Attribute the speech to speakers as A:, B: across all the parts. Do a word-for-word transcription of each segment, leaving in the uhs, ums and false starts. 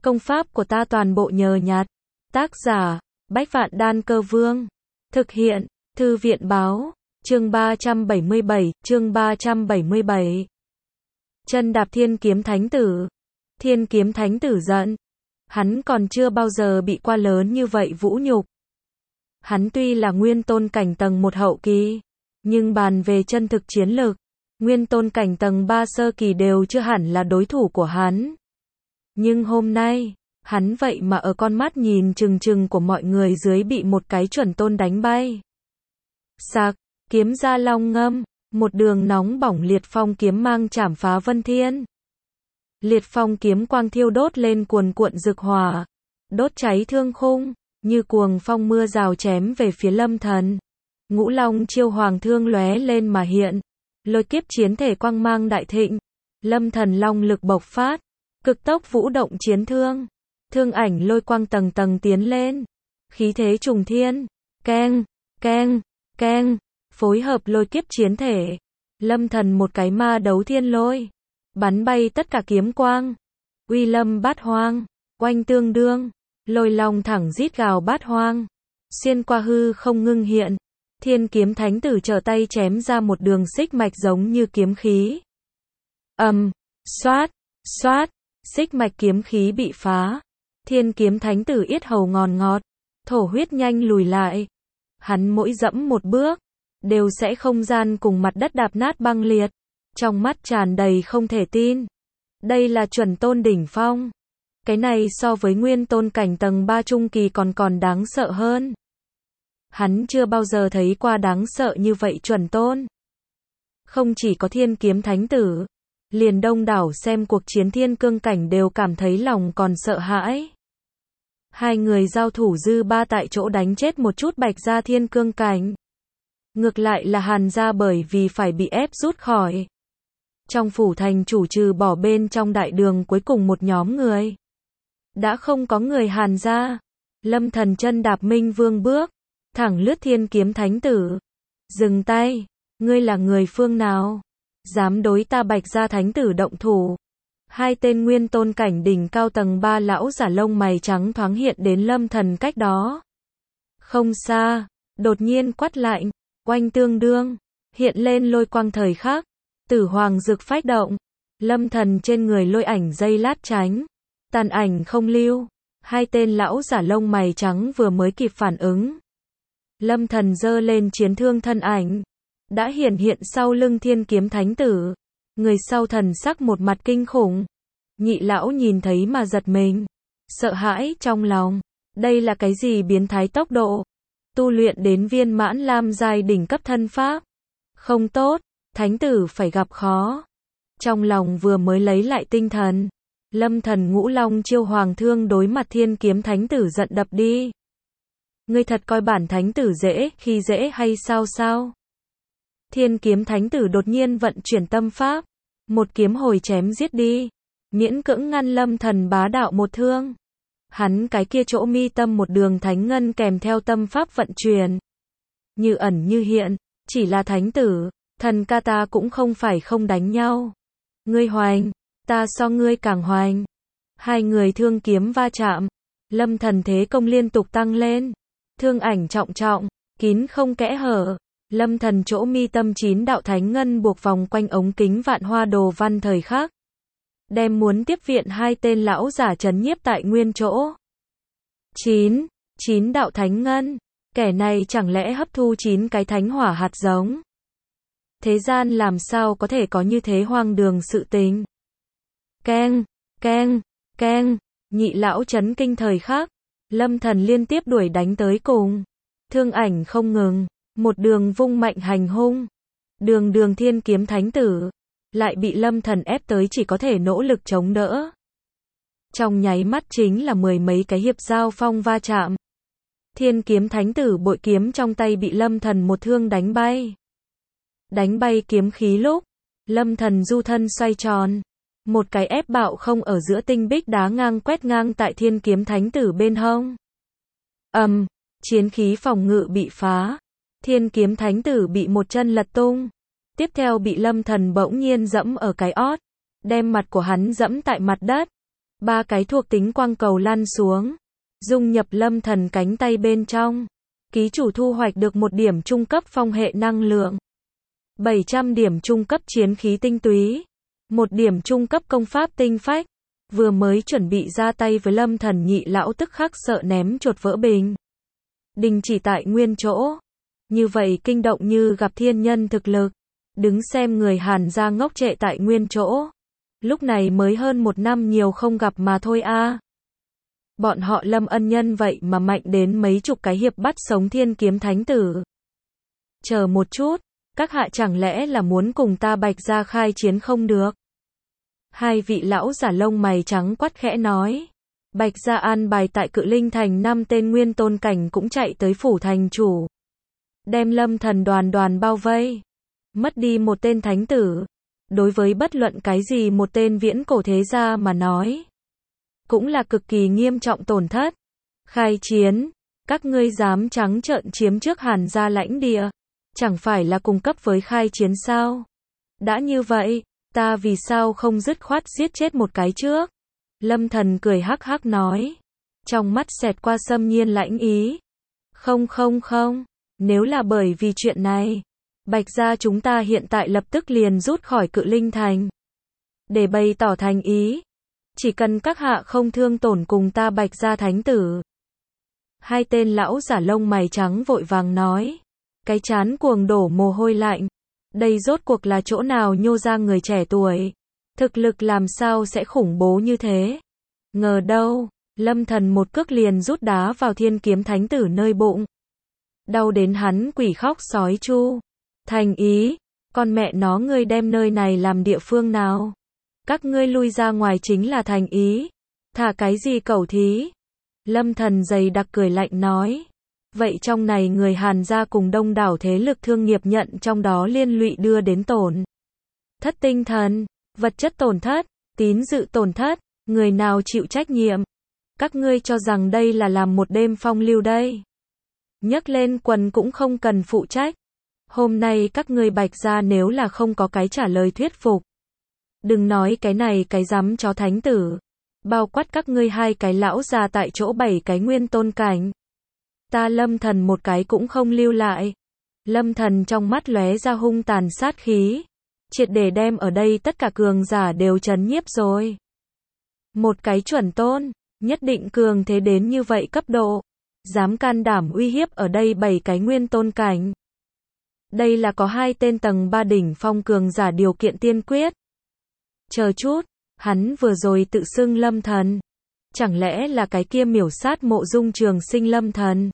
A: Công pháp của ta toàn bộ nhờ nhặt. Tác giả, Bách Vạn Đan Cơ Vương. Thực hiện, Thư viện Báo. Chương ba trăm bảy mươi bảy, chương ba trăm bảy mươi bảy. Chân đạp Thiên Kiếm Thánh Tử. Thiên Kiếm Thánh Tử giận. Hắn còn chưa bao giờ bị qua lớn như vậy vũ nhục. Hắn tuy là nguyên tôn cảnh tầng một hậu kỳ, nhưng bàn về chân thực chiến lực, nguyên tôn cảnh tầng ba sơ kỳ đều chưa hẳn là đối thủ của hắn. Nhưng hôm nay, hắn vậy mà ở con mắt nhìn chừng chừng của mọi người dưới bị một cái chuẩn tôn đánh bay. Sạc, kiếm ra long ngâm, một đường nóng bỏng liệt phong kiếm mang chảm phá vân thiên. Liệt phong kiếm quang thiêu đốt lên cuồn cuộn rực hỏa, đốt cháy thương khung, như cuồng phong mưa rào chém về phía Lâm Thần. Ngũ Long chiêu hoàng thương lóe lên mà hiện, lôi kiếp chiến thể quang mang đại thịnh, Lâm Thần long lực bộc phát, cực tốc vũ động chiến thương, thương ảnh lôi quang tầng tầng tiến lên, khí thế trùng thiên, keng, keng, keng, phối hợp lôi kiếp chiến thể, Lâm Thần một cái ma đấu thiên lôi, bắn bay tất cả kiếm quang, uy lâm bát hoang, oanh tương đương, lôi long thẳng rít gào bát hoang, xuyên qua hư không ngưng hiện, Thiên Kiếm Thánh Tử trở tay chém ra một đường xích mạch giống như kiếm khí. Ầm, um, xoát, xoát, xích mạch kiếm khí bị phá, Thiên Kiếm Thánh Tử yết hầu ngòn ngọt, thổ huyết nhanh lùi lại. Hắn mỗi dẫm một bước, đều sẽ không gian cùng mặt đất đạp nát băng liệt, trong mắt tràn đầy không thể tin. Đây là chuẩn tôn đỉnh phong. Cái này so với nguyên tôn cảnh tầng ba trung kỳ còn còn đáng sợ hơn. Hắn chưa bao giờ thấy qua đáng sợ như vậy chuẩn tôn. Không chỉ có Thiên Kiếm Thánh Tử, liền đông đảo xem cuộc chiến thiên cương cảnh đều cảm thấy lòng còn sợ hãi. Hai người giao thủ dư ba tại chỗ đánh chết một chút bạch gia thiên cương cảnh. Ngược lại là Hàn gia bởi vì phải bị ép rút khỏi. Trong phủ thành chủ trừ bỏ bên trong đại đường cuối cùng một nhóm người. Đã không có người Hàn gia. Lâm Thần chân đạp Minh Vương bước, thẳng lướt Thiên Kiếm Thánh Tử. Dừng tay, ngươi là người phương nào? Dám đối ta bạch gia thánh tử động thủ. Hai tên nguyên tôn cảnh đỉnh cao tầng ba lão giả lông mày trắng thoáng hiện đến Lâm Thần cách đó. Không xa, đột nhiên quát lạnh, oanh tương đương, hiện lên lôi quang thời khắc, tử hoàng rực phách động, Lâm Thần trên người lôi ảnh dây lát tránh, tàn ảnh không lưu, hai tên lão giả lông mày trắng vừa mới kịp phản ứng. Lâm Thần giơ lên chiến thương thân ảnh, đã hiển hiện sau lưng Thiên Kiếm Thánh Tử, người sau thần sắc một mặt kinh khủng. Nhị lão nhìn thấy mà giật mình, sợ hãi trong lòng, đây là cái gì biến thái tốc độ, tu luyện đến viên mãn lam giai đỉnh cấp thân pháp, không tốt, thánh tử phải gặp khó. Trong lòng vừa mới lấy lại tinh thần, Lâm Thần Ngũ Long chiêu hoàng thương đối mặt Thiên Kiếm Thánh Tử giận đập đi. Ngươi thật coi bản thánh tử dễ khi dễ hay sao sao? Thiên Kiếm Thánh Tử đột nhiên vận chuyển tâm pháp, một kiếm hồi chém giết đi, miễn cưỡng ngăn Lâm Thần bá đạo một thương. Hắn cái kia chỗ mi tâm một đường thánh ngân kèm theo tâm pháp vận chuyển, như ẩn như hiện, chỉ là thánh tử, thần ca ta cũng không phải không đánh nhau. Ngươi hoành, ta so ngươi càng hoành. Hai người thương kiếm va chạm, Lâm Thần thế công liên tục tăng lên, thương ảnh trọng trọng, kín không kẽ hở. Lâm Thần chỗ mi tâm chín đạo thánh ngân buộc vòng quanh ống kính vạn hoa đồ văn thời khắc, đem muốn tiếp viện hai tên lão giả trấn nhiếp tại nguyên chỗ. Chín, chín đạo thánh ngân, kẻ này chẳng lẽ hấp thu chín cái thánh hỏa hạt giống? Thế gian làm sao có thể có như thế hoang đường sự tình? Keng, keng, keng, nhị lão chấn kinh thời khắc, Lâm Thần liên tiếp đuổi đánh tới cùng, thương ảnh không ngừng, một đường vung mạnh hành hung. Đường đường Thiên Kiếm Thánh Tử, lại bị Lâm Thần ép tới chỉ có thể nỗ lực chống đỡ. Trong nháy mắt chính là mười mấy cái hiệp giao phong va chạm. Thiên Kiếm Thánh Tử bội kiếm trong tay bị Lâm Thần một thương đánh bay. Đánh bay kiếm khí lúc, Lâm Thần du thân xoay tròn, một cái ép bạo không ở giữa tinh bích đá ngang quét ngang tại Thiên Kiếm Thánh Tử bên hông. Ầm, um, chiến khí phòng ngự bị phá. Thiên Kiếm Thánh Tử bị một chân lật tung, tiếp theo bị Lâm Thần bỗng nhiên dẫm ở cái ót, đem mặt của hắn dẫm tại mặt đất. Ba cái thuộc tính quang cầu lăn xuống, dung nhập Lâm Thần cánh tay bên trong. Ký chủ thu hoạch được một điểm trung cấp phong hệ năng lượng, bảy trăm điểm trung cấp chiến khí tinh túy, một điểm trung cấp công pháp tinh phách. Vừa mới chuẩn bị ra tay với Lâm Thần, nhị lão tức khắc sợ ném chuột vỡ bình. Đình chỉ tại nguyên chỗ. Như vậy kinh động như gặp thiên nhân thực lực. Đứng xem người Hàn gia ngốc trệ tại nguyên chỗ. Lúc này mới hơn một năm nhiều không gặp mà thôi a. Bọn họ Lâm ân nhân vậy mà mạnh đến mấy chục cái hiệp bắt sống thiên kiếm thánh tử. Chờ một chút, các hạ chẳng lẽ là muốn cùng ta Bạch gia khai chiến không được? Hai vị lão giả lông mày trắng quắt khẽ nói. Bạch gia an bài tại Cự Linh thành năm tên nguyên tôn cảnh cũng chạy tới phủ thành chủ. Đem Lâm Thần đoàn đoàn bao vây. Mất đi một tên thánh tử. Đối với bất luận cái gì một tên viễn cổ thế gia mà nói. Cũng là cực kỳ nghiêm trọng tổn thất. Khai chiến. Các ngươi dám trắng trợn chiếm trước Hàn gia lãnh địa. Chẳng phải là cùng cấp với khai chiến sao? Đã như vậy, ta vì sao không dứt khoát giết chết một cái trước? Lâm Thần cười hắc hắc nói. Trong mắt xẹt qua xâm nhiên lãnh ý. Không không không. Nếu là bởi vì chuyện này, Bạch gia chúng ta hiện tại lập tức liền rút khỏi Cự Linh thành. Để bày tỏ thành ý. Chỉ cần các hạ không thương tổn cùng ta Bạch gia thánh tử. Hai tên lão giả lông mày trắng vội vàng nói. Cái chán cuồng đổ mồ hôi lạnh. Đây rốt cuộc là chỗ nào nhô ra người trẻ tuổi. Thực lực làm sao sẽ khủng bố như thế. Ngờ đâu, Lâm Thần một cước liền rút đá vào thiên kiếm thánh tử nơi bụng. Đau đến hắn quỷ khóc sói chu. Thành ý, con mẹ nó ngươi đem nơi này làm địa phương nào? Các ngươi lui ra ngoài chính là thành ý. Thả cái gì cẩu thí? Lâm Thần dày đặc cười lạnh nói. Vậy trong này người Hàn gia cùng đông đảo thế lực thương nghiệp nhận trong đó liên lụy đưa đến tổn thất tinh thần, vật chất tổn thất, tín dự tổn thất, người nào chịu trách nhiệm? Các ngươi cho rằng đây là làm một đêm phong lưu đây? Nhấc lên quần cũng không cần phụ trách. Hôm nay các ngươi Bạch gia nếu là không có cái trả lời thuyết phục. Đừng nói cái này cái dám chó thánh tử. Bao quát các ngươi hai cái lão già tại chỗ bảy cái nguyên tôn cảnh. Ta Lâm Thần một cái cũng không lưu lại. Lâm Thần trong mắt lóe ra hung tàn sát khí. Triệt để đem ở đây tất cả cường giả đều trấn nhiếp rồi. Một cái chuẩn tôn, nhất định cường thế đến như vậy cấp độ. Dám can đảm uy hiếp ở đây bảy cái nguyên tôn cảnh. Đây là có hai tên tầng ba đỉnh phong cường giả điều kiện tiên quyết. Chờ chút, hắn vừa rồi tự xưng Lâm Thần. Chẳng lẽ là cái kia miểu sát Mộ Dung Trường Sinh Lâm Thần?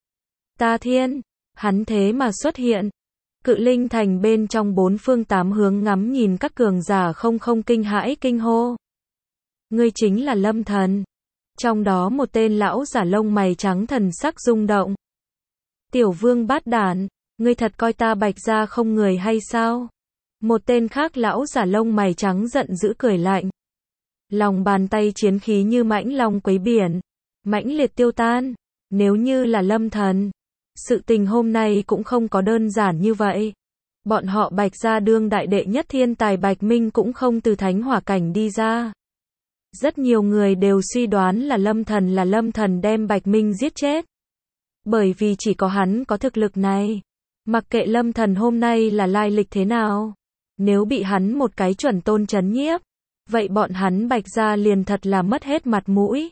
A: Ta thiên, hắn thế mà xuất hiện. Cự Linh thành bên trong bốn phương tám hướng ngắm nhìn các cường giả không không kinh hãi kinh hô. Ngươi chính là Lâm Thần. Trong đó một tên lão giả lông mày trắng thần sắc rung động. Tiểu vương bát đản, ngươi thật coi ta Bạch gia không người hay sao? Một tên khác lão giả lông mày trắng giận dữ cười lạnh. Lòng bàn tay chiến khí như mãnh long quấy biển, mãnh liệt tiêu tan. Nếu như là Lâm Thần, sự tình hôm nay cũng không có đơn giản như vậy. Bọn họ Bạch gia đương đại đệ nhất thiên tài Bạch Minh cũng không từ thánh hỏa cảnh đi ra. Rất nhiều người đều suy đoán là Lâm Thần là Lâm Thần đem Bạch Minh giết chết. Bởi vì chỉ có hắn có thực lực này. Mặc kệ Lâm Thần hôm nay là lai lịch thế nào, nếu bị hắn một cái chuẩn tôn trấn nhiếp, vậy bọn hắn Bạch gia liền thật là mất hết mặt mũi.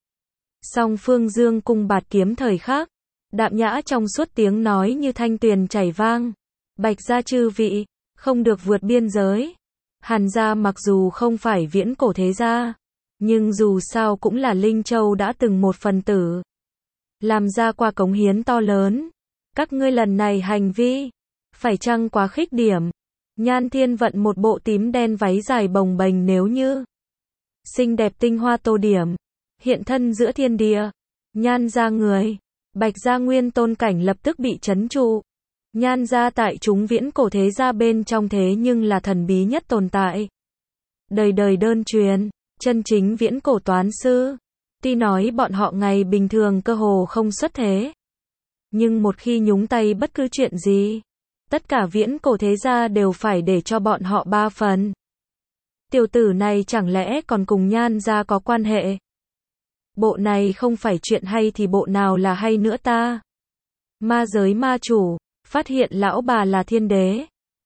A: Song phương dương cung bạt kiếm thời khắc, đạm nhã trong suốt tiếng nói như thanh tuyền chảy vang. Bạch gia chư vị, không được vượt biên giới. Hàn gia mặc dù không phải viễn cổ thế gia, nhưng dù sao cũng là Linh Châu đã từng một phần tử. Làm ra qua cống hiến to lớn. Các ngươi lần này hành vi, phải chăng quá khích điểm? Nhan Thiên Vận một bộ tím đen váy dài bồng bềnh nếu như xinh đẹp tinh hoa tô điểm, hiện thân giữa thiên địa. Nhan gia người, Bạch gia nguyên tôn cảnh lập tức bị trấn trụ. Nhan gia tại chúng viễn cổ thế gia bên trong thế nhưng là thần bí nhất tồn tại. Đời đời đơn truyền, chân chính viễn cổ toán sư. Tuy nói bọn họ ngày bình thường cơ hồ không xuất thế, nhưng một khi nhúng tay bất cứ chuyện gì, tất cả viễn cổ thế gia đều phải để cho bọn họ ba phần. Tiểu tử này chẳng lẽ còn cùng Nhan gia có quan hệ? Bộ này không phải chuyện hay thì bộ nào là hay nữa ta? Ma giới ma chủ, phát hiện lão bà là thiên đế.